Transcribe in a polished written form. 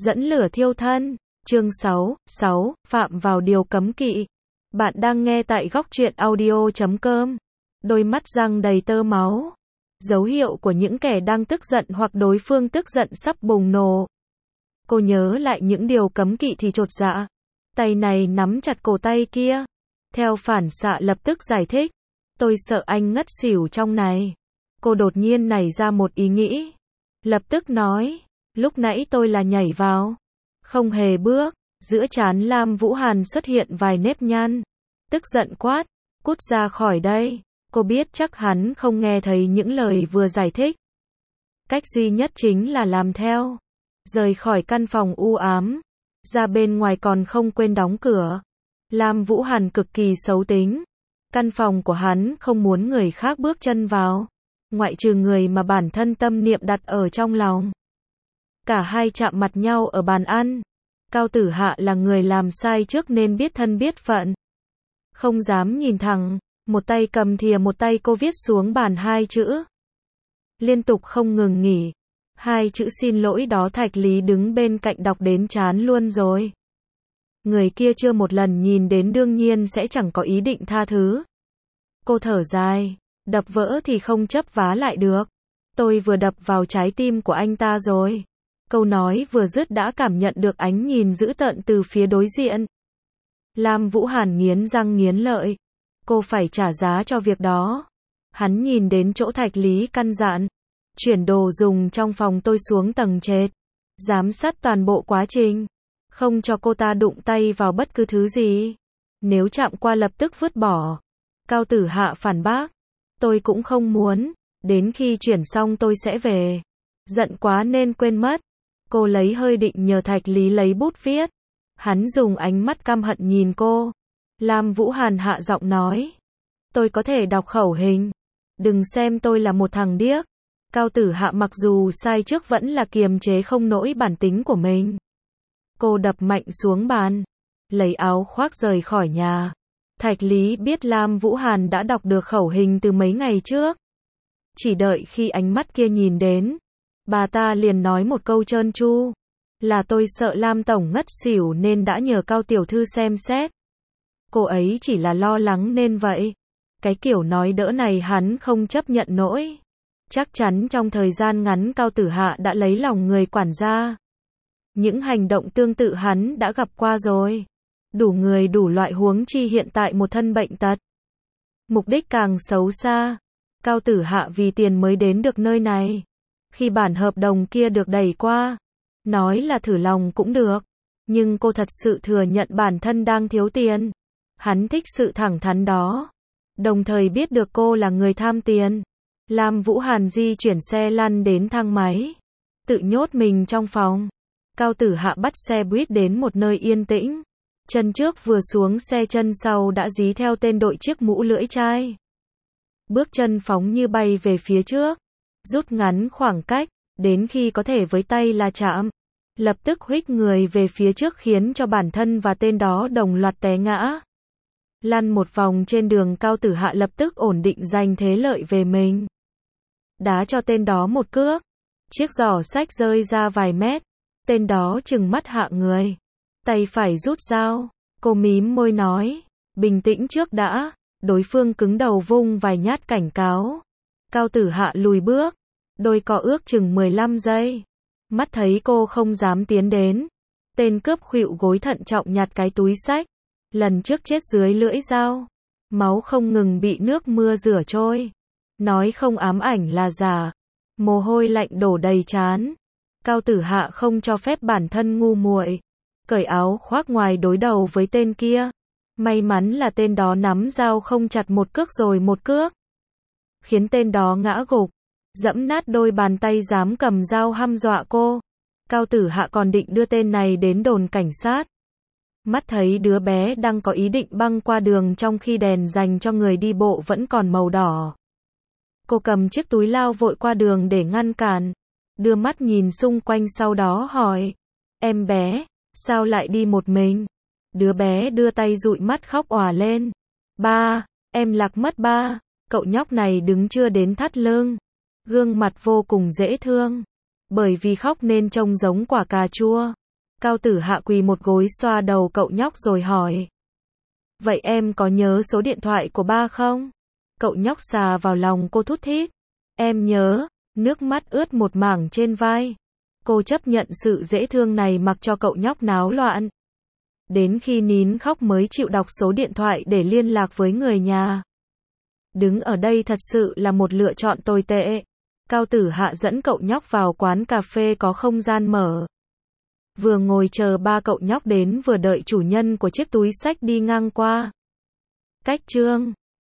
Dẫn lửa thiêu thân. Chương 6, phạm vào điều cấm kỵ. Bạn đang nghe tại góc truyện audio.com. Đôi mắt răng đầy tơ máu. Dấu hiệu của những kẻ đang tức giận hoặc đối phương tức giận sắp bùng nổ. Cô nhớ lại những điều cấm kỵ thì chột dạ. Tay này nắm chặt cổ tay kia. Theo phản xạ lập tức giải thích. Tôi sợ anh ngất xỉu trong này. Cô đột nhiên nảy ra một ý nghĩ. Lập tức nói. Lúc nãy tôi là nhảy vào. Không hề bước. Giữa trán Lam Vũ Hàn xuất hiện vài nếp nhăn. Tức giận quát. Cút ra khỏi đây. Cô biết chắc hắn không nghe thấy những lời vừa giải thích. Cách duy nhất chính là làm theo. Rời khỏi căn phòng u ám. Ra bên ngoài còn không quên đóng cửa. Lam Vũ Hàn cực kỳ xấu tính. Căn phòng của hắn không muốn người khác bước chân vào. Ngoại trừ người mà bản thân tâm niệm đặt ở trong lòng. Cả hai chạm mặt nhau ở bàn ăn. Cao Tử Hạ là người làm sai trước nên biết thân biết phận. Không dám nhìn thẳng. Một tay cầm thìa một tay cô viết xuống bàn hai chữ. Liên tục không ngừng nghỉ. Hai chữ xin lỗi đó Thạch Lý đứng bên cạnh đọc đến chán luôn rồi. Người kia chưa một lần nhìn đến đương nhiên sẽ chẳng có ý định tha thứ. Cô thở dài. Đập vỡ thì không chấp vá lại được. Tôi vừa đập vào trái tim của anh ta rồi. Câu nói vừa dứt đã cảm nhận được ánh nhìn dữ tợn từ phía đối diện. Lam Vũ Hàn nghiến răng nghiến lợi. Cô phải trả giá cho việc đó. Hắn nhìn đến chỗ Thạch Lý căn dặn. Chuyển đồ dùng trong phòng tôi xuống tầng trệt. Giám sát toàn bộ quá trình. Không cho cô ta đụng tay vào bất cứ thứ gì. Nếu chạm qua lập tức vứt bỏ. Cao Tử Hạ phản bác. Tôi cũng không muốn. Đến khi chuyển xong tôi sẽ về. Giận quá nên quên mất. Cô lấy hơi định nhờ Thạch Lý lấy bút viết. Hắn dùng ánh mắt căm hận nhìn cô. Lam Vũ Hàn hạ giọng nói. Tôi có thể đọc khẩu hình. Đừng xem tôi là một thằng điếc. Cao Tử Hạ mặc dù sai trước vẫn là kiềm chế không nổi bản tính của mình. Cô đập mạnh xuống bàn. Lấy áo khoác rời khỏi nhà. Thạch Lý biết Lam Vũ Hàn đã đọc được khẩu hình từ mấy ngày trước. Chỉ đợi khi ánh mắt kia nhìn đến. Bà ta liền nói một câu trơn tru. Là tôi sợ Lam Tổng ngất xỉu nên đã nhờ Cao Tiểu Thư xem xét. Cô ấy chỉ là lo lắng nên vậy. Cái kiểu nói đỡ này hắn không chấp nhận nổi. Chắc chắn trong thời gian ngắn Cao Tử Hạ đã lấy lòng người quản gia. Những hành động tương tự hắn đã gặp qua rồi. Đủ người đủ loại huống chi hiện tại một thân bệnh tật. Mục đích càng xấu xa. Cao Tử Hạ vì tiền mới đến được nơi này. Khi bản hợp đồng kia được đẩy qua. Nói là thử lòng cũng được. Nhưng cô thật sự thừa nhận bản thân đang thiếu tiền. Hắn thích sự thẳng thắn đó. Đồng thời biết được cô là người tham tiền. Lam Vũ Hàn di chuyển xe lăn đến thang máy. Tự nhốt mình trong phòng. Cao Tử Hạ bắt xe buýt đến một nơi yên tĩnh. Chân trước vừa xuống xe chân sau đã dí theo tên đội chiếc mũ lưỡi chai. Bước chân phóng như bay về phía trước. Rút ngắn khoảng cách. Đến khi có thể với tay là chạm. Lập tức huých người về phía trước khiến cho bản thân và tên đó đồng loạt té ngã. Lăn một vòng trên đường Cao Tử Hạ lập tức ổn định giành thế lợi về mình. Đá cho tên đó một cước. Chiếc giỏ xách rơi ra vài mét. Tên đó trừng mắt hạ người. Tay phải rút dao. Cô mím môi nói. Bình tĩnh trước đã. Đối phương cứng đầu vung vài nhát cảnh cáo. Cao Tử Hạ lùi bước. Đôi co ước chừng 15 giây. Mắt thấy cô không dám tiến đến. Tên cướp khuỵu gối thận trọng nhặt cái túi xách. Lần trước chết dưới lưỡi dao. Máu không ngừng bị nước mưa rửa trôi. Nói không ám ảnh là giả. Mồ hôi lạnh đổ đầy trán. Cao Tử Hạ không cho phép bản thân ngu muội. Cởi áo khoác ngoài đối đầu với tên kia. May mắn là tên đó nắm dao không chặt một cước rồi một cước. Khiến tên đó ngã gục. Dẫm nát đôi bàn tay dám cầm dao hăm dọa cô. Cao Tử Hạ còn định đưa tên này đến đồn cảnh sát. Mắt thấy đứa bé đang có ý định băng qua đường trong khi đèn dành cho người đi bộ vẫn còn màu đỏ. Cô cầm chiếc túi lao vội qua đường để ngăn cản. Đưa mắt nhìn xung quanh sau đó hỏi. Em bé, sao lại đi một mình? Đứa bé đưa tay dụi mắt khóc òa lên. Ba, em lạc mất ba. Cậu nhóc này đứng chưa đến thắt lưng. Gương mặt vô cùng dễ thương. Bởi vì khóc nên trông giống quả cà chua. Cao Tử Hạ quỳ một gối xoa đầu cậu nhóc rồi hỏi. Vậy em có nhớ số điện thoại của ba không? Cậu nhóc xà vào lòng cô thút thít. Em nhớ, nước mắt ướt một mảng trên vai. Cô chấp nhận sự dễ thương này mặc cho cậu nhóc náo loạn. Đến khi nín khóc mới chịu đọc số điện thoại để liên lạc với người nhà. Đứng ở đây thật sự là một lựa chọn tồi tệ. Cao Tử Hạ dẫn cậu nhóc vào quán cà phê có không gian mở. Vừa ngồi chờ ba cậu nhóc đến vừa đợi chủ nhân của chiếc túi xách đi ngang qua. Cách chương